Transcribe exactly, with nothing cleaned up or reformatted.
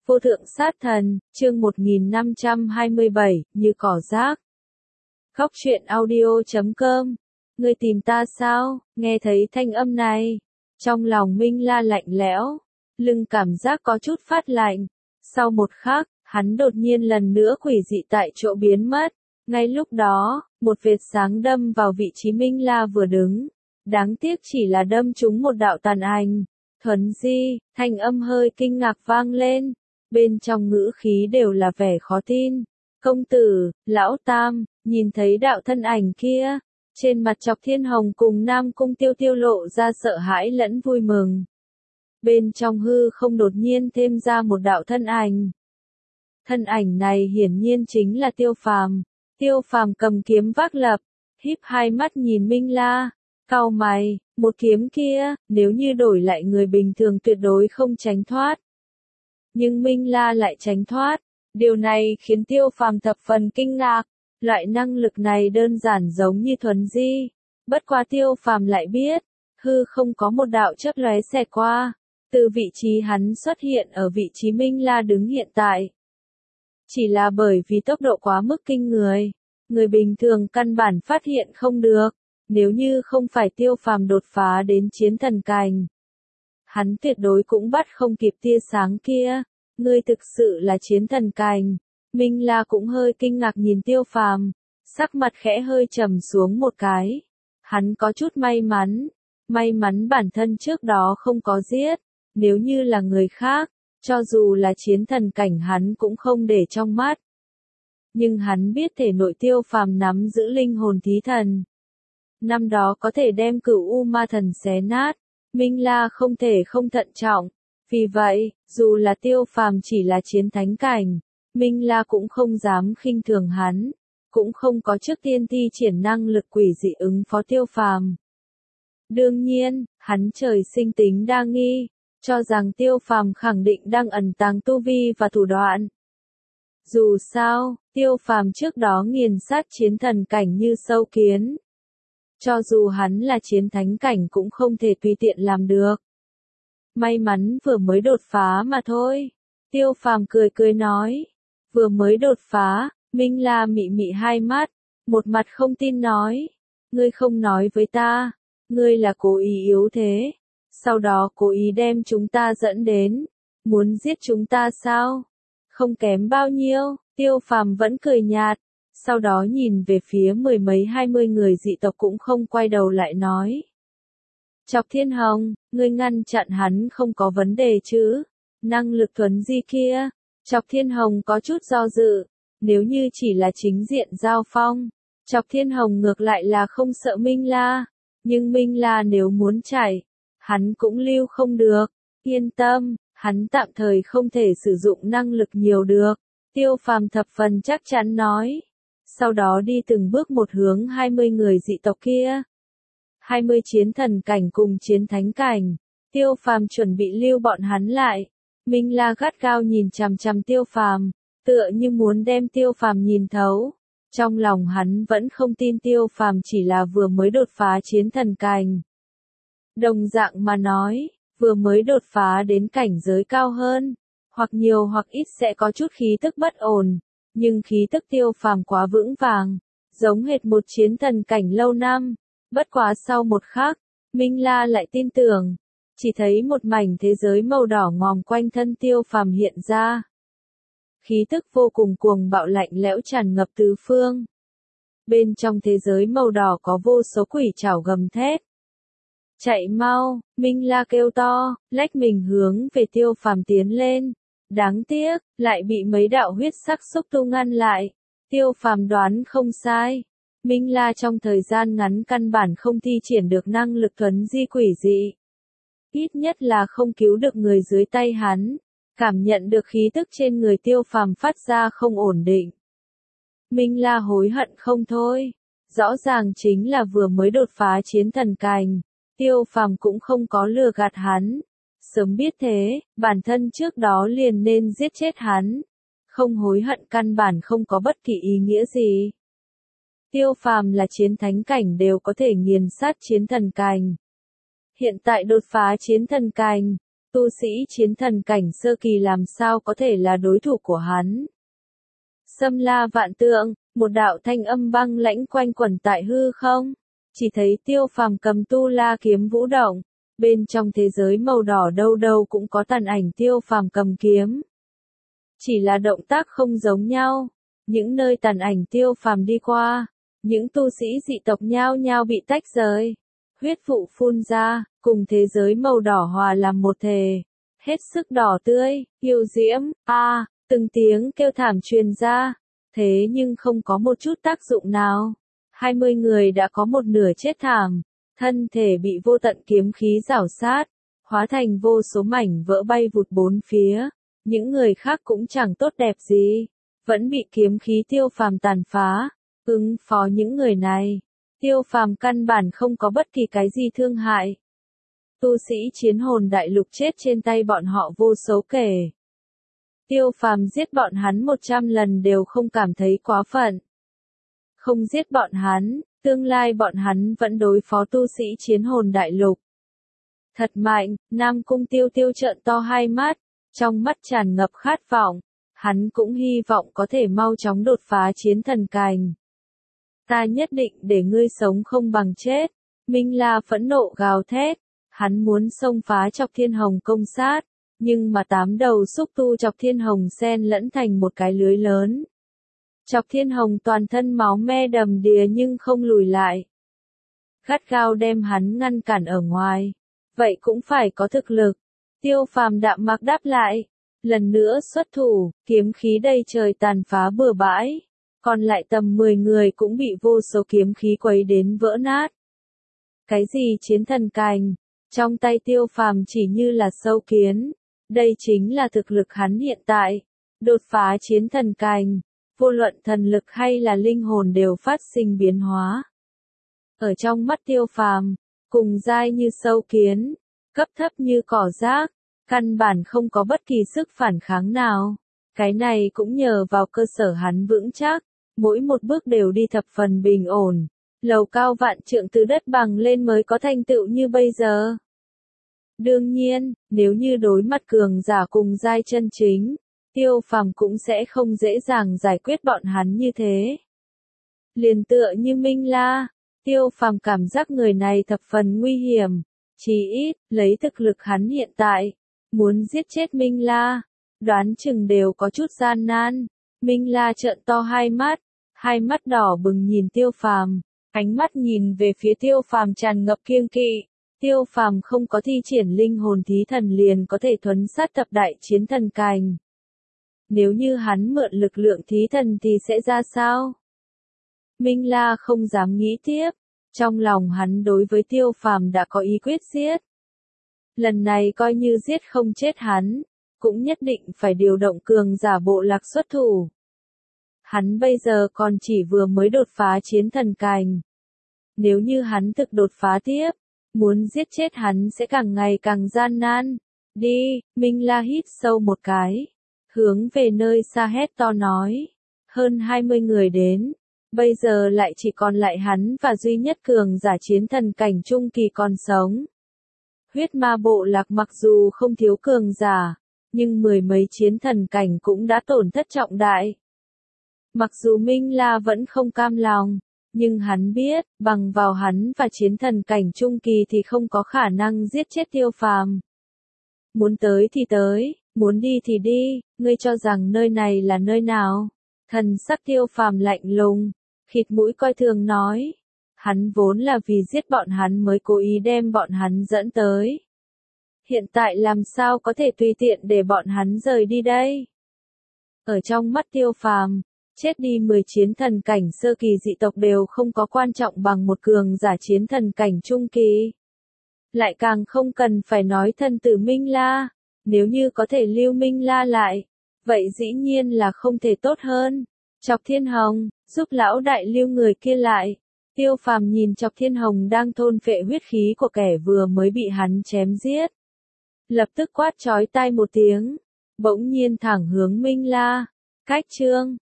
Vô thượng sát thần, chương một nghìn năm trăm hai mươi bảy, như cỏ rác. Góc truyện audio chấm com. Ngươi tìm ta sao? Nghe thấy thanh âm này. Trong lòng Minh La lạnh lẽo, lưng cảm giác có chút phát lạnh. Sau một khắc, hắn đột nhiên lần nữa quỷ dị tại chỗ biến mất. Ngay lúc đó, một vệt sáng đâm vào vị trí Minh La vừa đứng. Đáng tiếc chỉ là đâm trúng một đạo tàn ảnh. Thuấn di, thanh âm hơi kinh ngạc vang lên. Bên trong ngữ khí đều là vẻ khó tin. Công tử, lão tam, nhìn thấy đạo thân ảnh kia. Trên mặt Chọc Thiên Hồng cùng Nam Cung Tiêu Tiêu lộ ra sợ hãi lẫn vui mừng. Bên trong hư không đột nhiên thêm ra một đạo thân ảnh. Thân ảnh này hiển nhiên chính là Tiêu Phàm. Tiêu Phàm cầm kiếm vác lập, híp hai mắt nhìn Minh La, cau mày, một kiếm kia, nếu như đổi lại người bình thường tuyệt đối không tránh thoát. Nhưng Minh La lại tránh thoát, điều này khiến Tiêu Phàm thập phần kinh ngạc, loại năng lực này đơn giản giống như thuấn di, bất quá Tiêu Phàm lại biết, hư không có một đạo chớp lóe xẹt qua, từ vị trí hắn xuất hiện ở vị trí Minh La đứng hiện tại. Chỉ là bởi vì tốc độ quá mức kinh người, người bình thường căn bản phát hiện không được, nếu như không phải Tiêu Phàm đột phá đến chiến thần cảnh. Hắn tuyệt đối cũng bắt không kịp tia sáng kia, ngươi thực sự là chiến thần cảnh. Minh La cũng hơi kinh ngạc nhìn Tiêu Phàm, sắc mặt khẽ hơi trầm xuống một cái. Hắn có chút may mắn, may mắn bản thân trước đó không có giết, nếu như là người khác, cho dù là chiến thần cảnh hắn cũng không để trong mắt. Nhưng hắn biết thể nội Tiêu Phàm nắm giữ linh hồn thí thần. Năm đó có thể đem Cửu U Ma Thần xé nát. Minh La không thể không thận trọng, vì vậy, dù là Tiêu Phàm chỉ là chiến thánh cảnh, Minh La cũng không dám khinh thường hắn, cũng không có trước tiên thi triển năng lực quỷ dị ứng phó Tiêu Phàm. Đương nhiên, hắn trời sinh tính đa nghi, cho rằng Tiêu Phàm khẳng định đang ẩn tàng tu vi và thủ đoạn. Dù sao, Tiêu Phàm trước đó nghiền sát chiến thần cảnh như sâu kiến. Cho dù hắn là chiến thánh cảnh cũng không thể tùy tiện làm được. May mắn vừa mới đột phá mà thôi. Tiêu Phàm cười cười nói. Vừa mới đột phá, Minh La mị mị hai mắt, một mặt không tin nói. Ngươi không nói với ta, ngươi là cố ý yếu thế. Sau đó cố ý đem chúng ta dẫn đến, muốn giết chúng ta sao? Không kém bao nhiêu, Tiêu Phàm vẫn cười nhạt. Sau đó nhìn về phía mười mấy hai mươi người dị tộc cũng không quay đầu lại nói. Chọc Thiên Hồng, ngươi ngăn chặn hắn không có vấn đề chứ? Năng lực thuấn di kia. Chọc Thiên Hồng có chút do dự. Nếu như chỉ là chính diện giao phong, Chọc Thiên Hồng ngược lại là không sợ Minh La. Nhưng Minh La nếu muốn chạy, hắn cũng lưu không được. Yên tâm, hắn tạm thời không thể sử dụng năng lực nhiều được. Tiêu Phàm thập phần chắc chắn nói. Sau đó đi từng bước một hướng hai mươi người dị tộc kia. hai mươi chiến thần cảnh cùng chiến thánh cảnh. Tiêu Phàm chuẩn bị lưu bọn hắn lại. Minh La gắt gao nhìn chằm chằm Tiêu Phàm, tựa như muốn đem Tiêu Phàm nhìn thấu. Trong lòng hắn vẫn không tin Tiêu Phàm chỉ là vừa mới đột phá chiến thần cảnh. Đồng dạng mà nói, vừa mới đột phá đến cảnh giới cao hơn, hoặc nhiều hoặc ít sẽ có chút khí tức bất ổn. Nhưng khí tức Tiêu Phàm quá vững vàng, giống hệt một chiến thần cảnh lâu năm. Bất quá sau một khắc, Minh La lại tin tưởng, chỉ thấy một mảnh thế giới màu đỏ ngòm quanh thân Tiêu Phàm hiện ra. Khí tức vô cùng cuồng bạo lạnh lẽo tràn ngập tứ phương. Bên trong thế giới màu đỏ có vô số quỷ trảo gầm thét. Chạy mau, Minh La kêu to, lách mình hướng về Tiêu Phàm tiến lên. Đáng tiếc, lại bị mấy đạo huyết sắc xúc tu ngăn lại. Tiêu Phàm đoán không sai. Minh La trong thời gian ngắn căn bản không thi triển được năng lực thuấn di quỷ dị. Ít nhất là không cứu được người dưới tay hắn. Cảm nhận được khí tức trên người Tiêu Phàm phát ra không ổn định. Minh La hối hận không thôi. Rõ ràng chính là vừa mới đột phá chiến thần cảnh. Tiêu Phàm cũng không có lừa gạt hắn. Sớm biết thế, bản thân trước đó liền nên giết chết hắn. Không hối hận căn bản không có bất kỳ ý nghĩa gì. Tiêu Phàm là chiến thánh cảnh đều có thể nghiền sát chiến thần cảnh. Hiện tại đột phá chiến thần cảnh, tu sĩ chiến thần cảnh sơ kỳ làm sao có thể là đối thủ của hắn. Xâm la vạn tượng, một đạo thanh âm băng lãnh quanh quẩn tại hư không, chỉ thấy Tiêu Phàm cầm tu la kiếm vũ động, bên trong thế giới màu đỏ đâu đâu cũng có tàn ảnh Tiêu Phàm cầm kiếm. Chỉ là động tác không giống nhau, những nơi tàn ảnh Tiêu Phàm đi qua, những tu sĩ dị tộc nhao nhao bị tách rời, huyết vụ phun ra, cùng thế giới màu đỏ hòa làm một thể, hết sức đỏ tươi, yêu diễm, a, à, từng tiếng kêu thảm truyền ra, thế nhưng không có một chút tác dụng nào. hai mươi người đã có một nửa chết thảm, thân thể bị vô tận kiếm khí rảo sát, hóa thành vô số mảnh vỡ bay vụt bốn phía, những người khác cũng chẳng tốt đẹp gì, vẫn bị kiếm khí Tiêu Phàm tàn phá. Ứng phó những người này, Tiêu Phàm căn bản không có bất kỳ cái gì thương hại. Tu sĩ chiến hồn đại lục chết trên tay bọn họ vô số kể. Tiêu Phàm giết bọn hắn một trăm lần đều không cảm thấy quá phận. Không giết bọn hắn, tương lai bọn hắn vẫn đối phó tu sĩ chiến hồn đại lục. Thật mạnh, Nam Cung Tiêu Tiêu trợn to hai mắt, trong mắt tràn ngập khát vọng, hắn cũng hy vọng có thể mau chóng đột phá chiến thần cảnh. Ta nhất định để ngươi sống không bằng chết. Minh La phẫn nộ gào thét, hắn muốn xông phá Chọc Thiên Hồng công sát, nhưng mà tám đầu xúc tu Chọc Thiên Hồng xen lẫn thành một cái lưới lớn. Chọc Thiên Hồng toàn thân máu me đầm đìa nhưng không lùi lại. Gắt gao đem hắn ngăn cản ở ngoài. Vậy cũng phải có thực lực. Tiêu Phàm đạm mạc đáp lại. Lần nữa xuất thủ, kiếm khí đầy trời tàn phá bừa bãi. Còn lại tầm mười người cũng bị vô số kiếm khí quấy đến vỡ nát. Cái gì chiến thần cành? Trong tay Tiêu Phàm chỉ như là sâu kiến. Đây chính là thực lực hắn hiện tại. Đột phá chiến thần cành, vô luận thần lực hay là linh hồn đều phát sinh biến hóa. Ở trong mắt Tiêu Phàm, cùng dai như sâu kiến, cấp thấp như cỏ rác, căn bản không có bất kỳ sức phản kháng nào. Cái này cũng nhờ vào cơ sở hắn vững chắc, mỗi một bước đều đi thập phần bình ổn, lầu cao vạn trượng từ đất bằng lên mới có thành tựu như bây giờ. Đương nhiên, nếu như đối mặt cường giả cùng giai chân chính, Tiêu Phàm cũng sẽ không dễ dàng giải quyết bọn hắn như thế. Liền tựa như Minh La, Tiêu Phàm cảm giác người này thập phần nguy hiểm, chí ít, lấy thực lực hắn hiện tại, muốn giết chết Minh La, đoán chừng đều có chút gian nan. Minh La trợn to hai mắt, hai mắt đỏ bừng nhìn Tiêu Phàm, ánh mắt nhìn về phía Tiêu Phàm tràn ngập kiêng kỵ. Tiêu Phàm không có thi triển linh hồn thí thần liền có thể thuấn sát thập đại chiến thần cành. Nếu như hắn mượn lực lượng thí thần thì sẽ ra sao? Minh La không dám nghĩ tiếp, trong lòng hắn đối với Tiêu Phàm đã có ý quyết giết. Lần này coi như giết không chết hắn, cũng nhất định phải điều động cường giả bộ lạc xuất thủ. Hắn bây giờ còn chỉ vừa mới đột phá chiến thần cành. Nếu như hắn thực đột phá tiếp, muốn giết chết hắn sẽ càng ngày càng gian nan. Đi, Minh La hít sâu một cái, hướng về nơi xa hét to nói. Hơn hai mươi người đến, bây giờ lại chỉ còn lại hắn và duy nhất cường giả chiến thần cảnh trung kỳ còn sống. Huyết ma bộ lạc mặc dù không thiếu cường giả, nhưng mười mấy chiến thần cảnh cũng đã tổn thất trọng đại. Mặc dù Minh La vẫn không cam lòng, nhưng hắn biết, bằng vào hắn và chiến thần cảnh trung kỳ thì không có khả năng giết chết Tiêu Phàm. Muốn tới thì tới, muốn đi thì đi, ngươi cho rằng nơi này là nơi nào? Thần sắc Tiêu Phàm lạnh lùng, khịt mũi coi thường nói. Hắn vốn là vì giết bọn hắn mới cố ý đem bọn hắn dẫn tới. Hiện tại làm sao có thể tùy tiện để bọn hắn rời đi đây? Ở trong mắt Tiêu Phàm, chết đi mười chiến thần cảnh sơ kỳ dị tộc đều không có quan trọng bằng một cường giả chiến thần cảnh trung kỳ. Lại càng không cần phải nói thân tử Minh La, nếu như có thể lưu Minh La lại, vậy dĩ nhiên là không thể tốt hơn. Chọc Thiên Hồng, giúp lão đại lưu người kia lại. Tiêu Phàm nhìn Chọc Thiên Hồng đang thôn phệ huyết khí của kẻ vừa mới bị hắn chém giết. Lập tức quát chói tai một tiếng, bỗng nhiên thẳng hướng Minh La. Cách chương